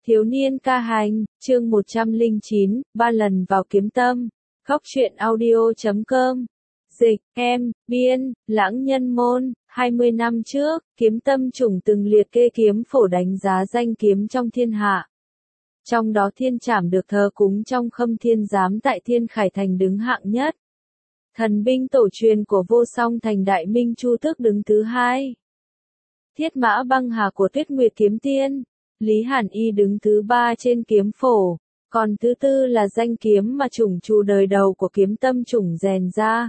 Thiếu niên ca hành, chương 109, 3 lần vào kiếm tâm. Góc truyện audio.com. Dịch, em, biên, Lãng Nhân Môn. 20 năm trước, kiếm tâm chủng từng liệt kê kiếm phổ đánh giá danh kiếm trong thiên hạ. Trong đó thiên trảm được thờ cúng trong Khâm Thiên Giám tại Thiên Khải Thành đứng hạng nhất. Thần binh tổ truyền của Vô Song Thành Đại Minh Chu Tước đứng thứ hai. Thiết Mã Băng Hà của Tuyết Nguyệt Kiếm Tiên, Lý Hàn Y đứng thứ ba trên kiếm phổ, còn thứ tư là danh kiếm mà chủng chủ đời đầu của kiếm tâm chủng rèn ra.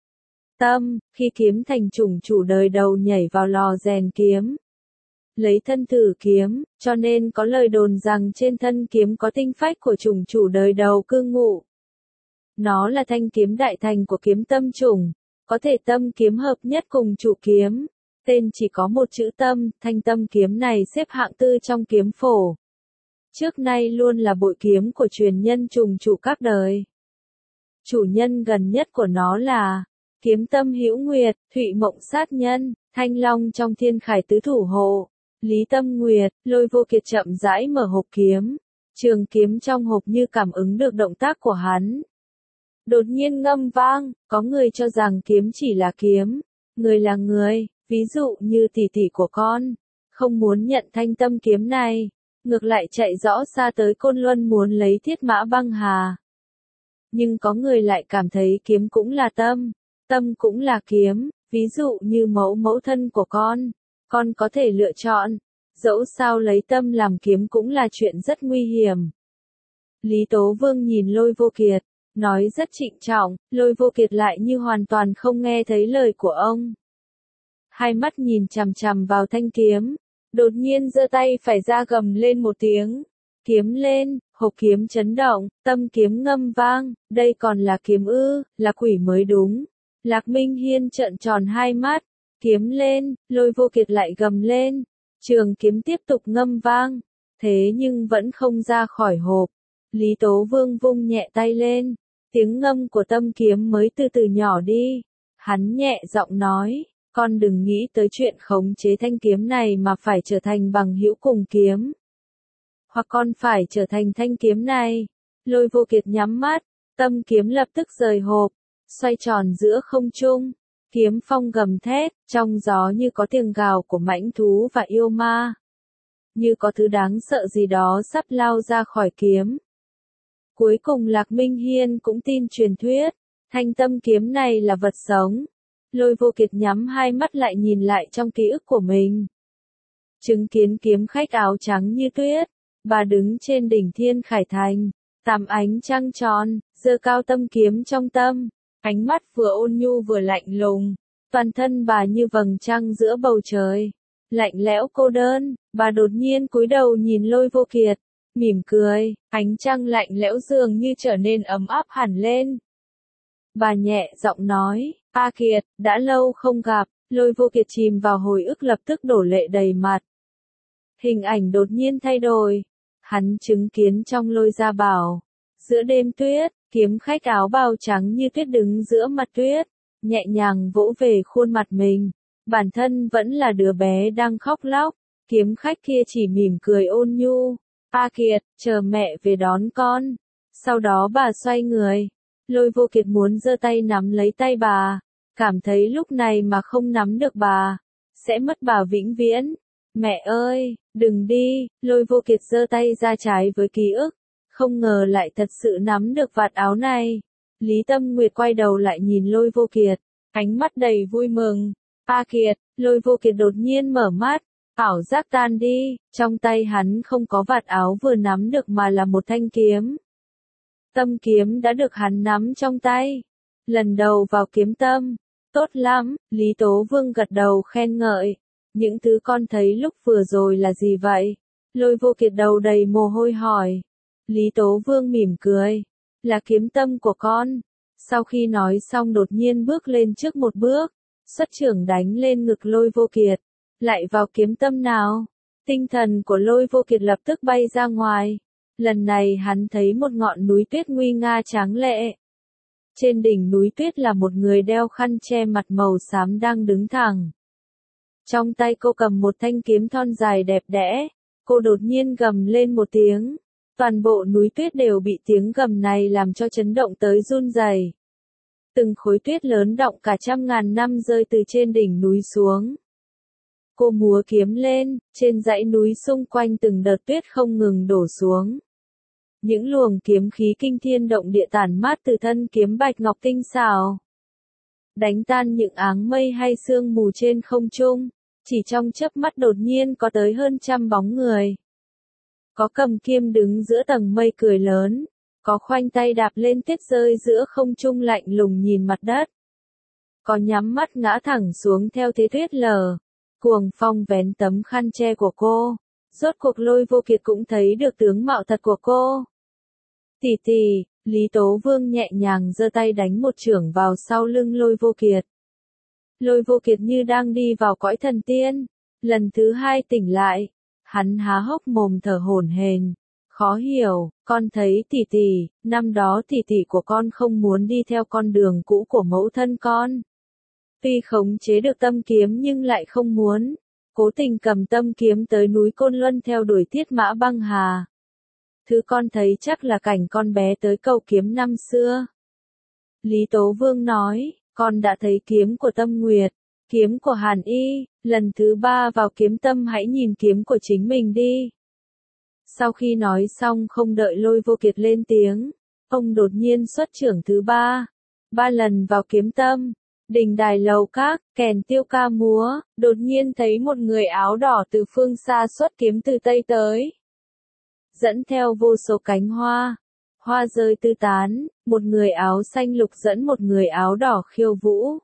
Tâm, khi kiếm thành chủng chủ đời đầu nhảy vào lò rèn kiếm, lấy thân thử kiếm, cho nên có lời đồn rằng trên thân kiếm có tinh phách của chủng chủ đời đầu cư ngụ. Nó là thanh kiếm đại thành của kiếm tâm chủng, có thể tâm kiếm hợp nhất cùng chủ kiếm. Tên chỉ có một chữ tâm, thanh tâm kiếm này xếp hạng tư trong kiếm phổ. Trước nay luôn là bội kiếm của truyền nhân chủng chủ các đời. Chủ nhân gần nhất của nó là kiếm tâm Hữu Nguyệt, Thụy Mộng sát nhân, Thanh Long trong Thiên Khải tứ thủ hộ, Lý Tâm Nguyệt. Lôi Vô Kiệt chậm rãi mở hộp kiếm, trường kiếm trong hộp như cảm ứng được động tác của hắn. Đột nhiên ngâm vang, có người cho rằng kiếm chỉ là kiếm, người là người. Ví dụ như tỷ tỷ của con, không muốn nhận thanh tâm kiếm này, ngược lại chạy rõ xa tới Côn Luân muốn lấy Thiết Mã Băng Hà. Nhưng có người lại cảm thấy kiếm cũng là tâm, tâm cũng là kiếm, ví dụ như mẫu thân của con có thể lựa chọn, dẫu sao lấy tâm làm kiếm cũng là chuyện rất nguy hiểm. Lý Tố Vương nhìn Lôi Vô Kiệt, nói rất trịnh trọng, Lôi Vô Kiệt lại như hoàn toàn không nghe thấy lời của ông. Hai mắt nhìn chằm chằm vào thanh kiếm, đột nhiên giơ tay phải ra gầm lên một tiếng. Kiếm lên, hộp kiếm chấn động, tâm kiếm ngâm vang, đây còn là kiếm ư, là quỷ mới đúng. Lạc Minh Hiên trợn tròn hai mắt, kiếm lên, Lôi Vô Kiệt lại gầm lên. Trường kiếm tiếp tục ngâm vang, thế nhưng vẫn không ra khỏi hộp. Lý Tố Vương vung nhẹ tay lên, tiếng ngâm của tâm kiếm mới từ từ nhỏ đi. Hắn nhẹ giọng nói. Con đừng nghĩ tới chuyện khống chế thanh kiếm này mà phải trở thành bằng hữu cùng kiếm. Hoặc con phải trở thành thanh kiếm này. Lôi Vô Kiệt nhắm mắt, tâm kiếm lập tức rời hộp, xoay tròn giữa không trung. Kiếm phong gầm thét, trong gió như có tiếng gào của mãnh thú và yêu ma. Như có thứ đáng sợ gì đó sắp lao ra khỏi kiếm. Cuối cùng Lạc Minh Hiên cũng tin truyền thuyết, thanh tâm kiếm này là vật sống. Lôi Vô Kiệt nhắm hai mắt lại nhìn lại trong ký ức của mình. Chứng kiến kiếm khách áo trắng như tuyết, bà đứng trên đỉnh Thiên Khải Thành, tắm ánh trăng tròn, giơ cao tâm kiếm trong tâm, ánh mắt vừa ôn nhu vừa lạnh lùng, toàn thân bà như vầng trăng giữa bầu trời, lạnh lẽo cô đơn. Bà đột nhiên cúi đầu nhìn Lôi Vô Kiệt, mỉm cười, ánh trăng lạnh lẽo dường như trở nên ấm áp hẳn lên. Bà nhẹ giọng nói, A Kiệt, đã lâu không gặp. Lôi Vô Kiệt chìm vào hồi ức lập tức đổ lệ đầy mặt. Hình ảnh đột nhiên thay đổi. Hắn chứng kiến trong Lôi Gia Bảo. Giữa đêm tuyết, kiếm khách áo bào trắng như tuyết đứng giữa mặt tuyết, nhẹ nhàng vỗ về khuôn mặt mình. Bản thân vẫn là đứa bé đang khóc lóc. Kiếm khách kia chỉ mỉm cười ôn nhu. A Kiệt, chờ mẹ về đón con. Sau đó bà xoay người. Lôi Vô Kiệt muốn giơ tay nắm lấy tay bà, cảm thấy lúc này mà không nắm được bà, sẽ mất bà vĩnh viễn. Mẹ ơi, đừng đi. Lôi Vô Kiệt giơ tay ra trái với ký ức, không ngờ lại thật sự nắm được vạt áo này. Lý Tâm Nguyệt quay đầu lại nhìn Lôi Vô Kiệt, ánh mắt đầy vui mừng. A Kiệt. Lôi Vô Kiệt đột nhiên mở mắt, ảo giác tan đi, trong tay hắn không có vạt áo vừa nắm được mà là một thanh kiếm. Tâm kiếm đã được hắn nắm trong tay. Lần đầu vào kiếm tâm. Tốt lắm, Lý Tố Vương gật đầu khen ngợi. Những thứ con thấy lúc vừa rồi là gì vậy? Lôi Vô Kiệt đầu đầy mồ hôi hỏi. Lý Tố Vương mỉm cười. Là kiếm tâm của con. Sau khi nói xong đột nhiên bước lên trước một bước. Xuất chưởng đánh lên ngực Lôi Vô Kiệt. Lại vào kiếm tâm nào? Tinh thần của Lôi Vô Kiệt lập tức bay ra ngoài. Lần này hắn thấy một ngọn núi tuyết nguy nga tráng lệ. Trên đỉnh núi tuyết là một người đeo khăn che mặt màu xám đang đứng thẳng. Trong tay cô cầm một thanh kiếm thon dài đẹp đẽ, Cô đột nhiên gầm lên một tiếng. Toàn bộ núi tuyết đều bị tiếng gầm này làm cho chấn động tới run rẩy. Từng khối tuyết lớn đọng cả trăm ngàn năm rơi từ trên đỉnh núi xuống. Cô múa kiếm lên, trên dãy núi xung quanh từng đợt tuyết không ngừng đổ xuống. Những luồng kiếm khí kinh thiên động địa tản mát từ thân kiếm bạch ngọc tinh xảo, đánh tan những áng mây hay sương mù trên không trung. Chỉ trong chớp mắt đột nhiên có tới hơn trăm bóng người. Có cầm kiếm đứng giữa tầng mây cười lớn, có khoanh tay đạp lên tuyết rơi giữa không trung lạnh lùng nhìn mặt đất. Có nhắm mắt ngã thẳng xuống theo thế tuyết lở. Cuồng phong vén tấm khăn che của cô. Rốt cuộc Lôi Vô Kiệt cũng thấy được tướng mạo thật của cô. Tỷ tỷ, Lý Tố Vương nhẹ nhàng giơ tay đánh một chưởng vào sau lưng Lôi Vô Kiệt. Lôi Vô Kiệt như đang đi vào cõi thần tiên. Lần thứ hai tỉnh lại, hắn há hốc mồm thở hổn hển, khó hiểu, con thấy tỷ tỷ, năm đó tỷ tỷ của con không muốn đi theo con đường cũ của mẫu thân con. Tuy khống chế được tâm kiếm nhưng lại không muốn, cố tình cầm tâm kiếm tới núi Côn Luân theo đuổi Thiết Mã Băng Hà. Thứ con thấy chắc là cảnh con bé tới cầu kiếm năm xưa. Lý Tố Vương nói, con đã thấy kiếm của Tâm Nguyệt, kiếm của Hàn Y, lần thứ ba vào kiếm tâm hãy nhìn kiếm của chính mình đi. Sau khi nói xong không đợi Lôi Vô Kiệt lên tiếng, ông đột nhiên xuất chưởng thứ ba. 3 lần vào kiếm tâm, đình đài lầu các, kèn tiêu ca múa, đột nhiên thấy một người áo đỏ từ phương xa xuất kiếm từ Tây tới. Dẫn theo vô số cánh hoa, hoa rơi tứ tán, một người áo xanh lục dẫn một người áo đỏ khiêu vũ.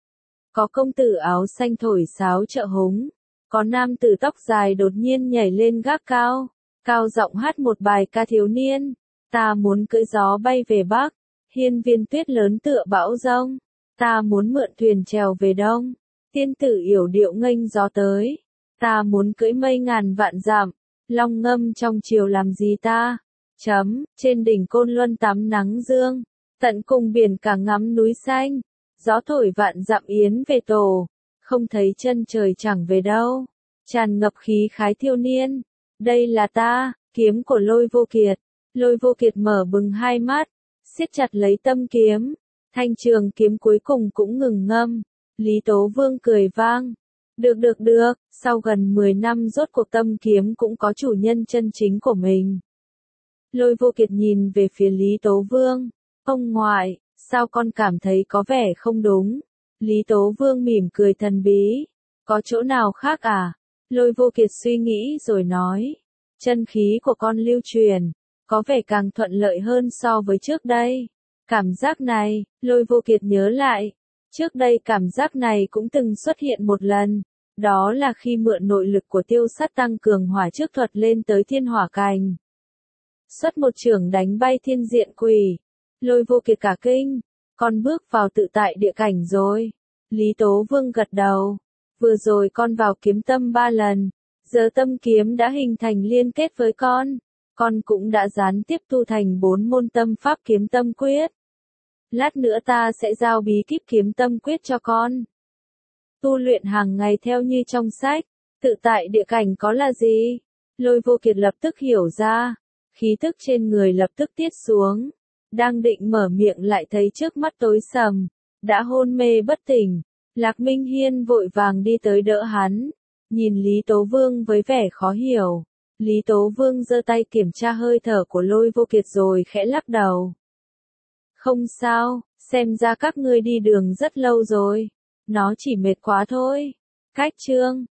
Có công tử áo xanh thổi sáo trợ hống, có nam tử tóc dài đột nhiên nhảy lên gác cao, cao giọng hát một bài ca thiếu niên. Ta muốn cưỡi gió bay về Bắc, hiên viên tuyết lớn tựa bão giông. Ta muốn mượn thuyền trèo về Đông, tiên tử yểu điệu nghênh gió tới. Ta muốn cưỡi mây ngàn vạn dặm, long ngâm trong chiều làm gì ta? Trên đỉnh Côn Luân tắm nắng dương, tận cùng biển cả ngắm núi xanh. Gió thổi vạn dặm yến về tổ, không thấy chân trời chẳng về đâu. Tràn ngập khí khái thiêu niên. Đây là ta, kiếm của Lôi Vô Kiệt. Lôi Vô Kiệt mở bừng hai mắt, siết chặt lấy tâm kiếm. Thanh trường kiếm cuối cùng cũng ngừng ngâm. Lý Tố Vương cười vang. Được, sau gần 10 năm rốt cuộc tâm kiếm cũng có chủ nhân chân chính của mình. Lôi Vô Kiệt nhìn về phía Lý Tố Vương. Ông ngoại, sao con cảm thấy có vẻ không đúng? Lý Tố Vương mỉm cười thần bí. Có chỗ nào khác à? Lôi Vô Kiệt suy nghĩ rồi nói. Chân khí của con lưu truyền, có vẻ càng thuận lợi hơn so với trước đây. Cảm giác này, Lôi Vô Kiệt nhớ lại. Trước đây cảm giác này cũng từng xuất hiện một lần. Đó là khi mượn nội lực của Tiêu Sắt tăng cường hỏa trước thuật lên tới thiên hỏa cành. Xuất một chưởng đánh bay thiên diện quỷ. Lôi Vô Kiệt cả kinh. Con bước vào tự tại địa cảnh rồi. Lý Tố Vương gật đầu. Vừa rồi con vào kiếm tâm 3 lần. Giờ tâm kiếm đã hình thành liên kết với con. Con cũng đã gián tiếp tu thành 4 môn tâm pháp kiếm tâm quyết. Lát nữa ta sẽ giao bí kíp kiếm tâm quyết cho con. Tu luyện hàng ngày theo như trong sách. Tự tại địa cảnh có là gì? Lôi Vô Kiệt lập tức hiểu ra. Khí tức trên người lập tức tiết xuống. Đang định mở miệng lại thấy trước mắt tối sầm. Đã hôn mê bất tỉnh. Lạc Minh Hiên vội vàng đi tới đỡ hắn. Nhìn Lý Tố Vương với vẻ khó hiểu. Lý Tố Vương giơ tay kiểm tra hơi thở của Lôi Vô Kiệt rồi khẽ lắc đầu. Không sao, xem ra các ngươi đi đường rất lâu rồi. Nó chỉ mệt quá thôi. Cách chương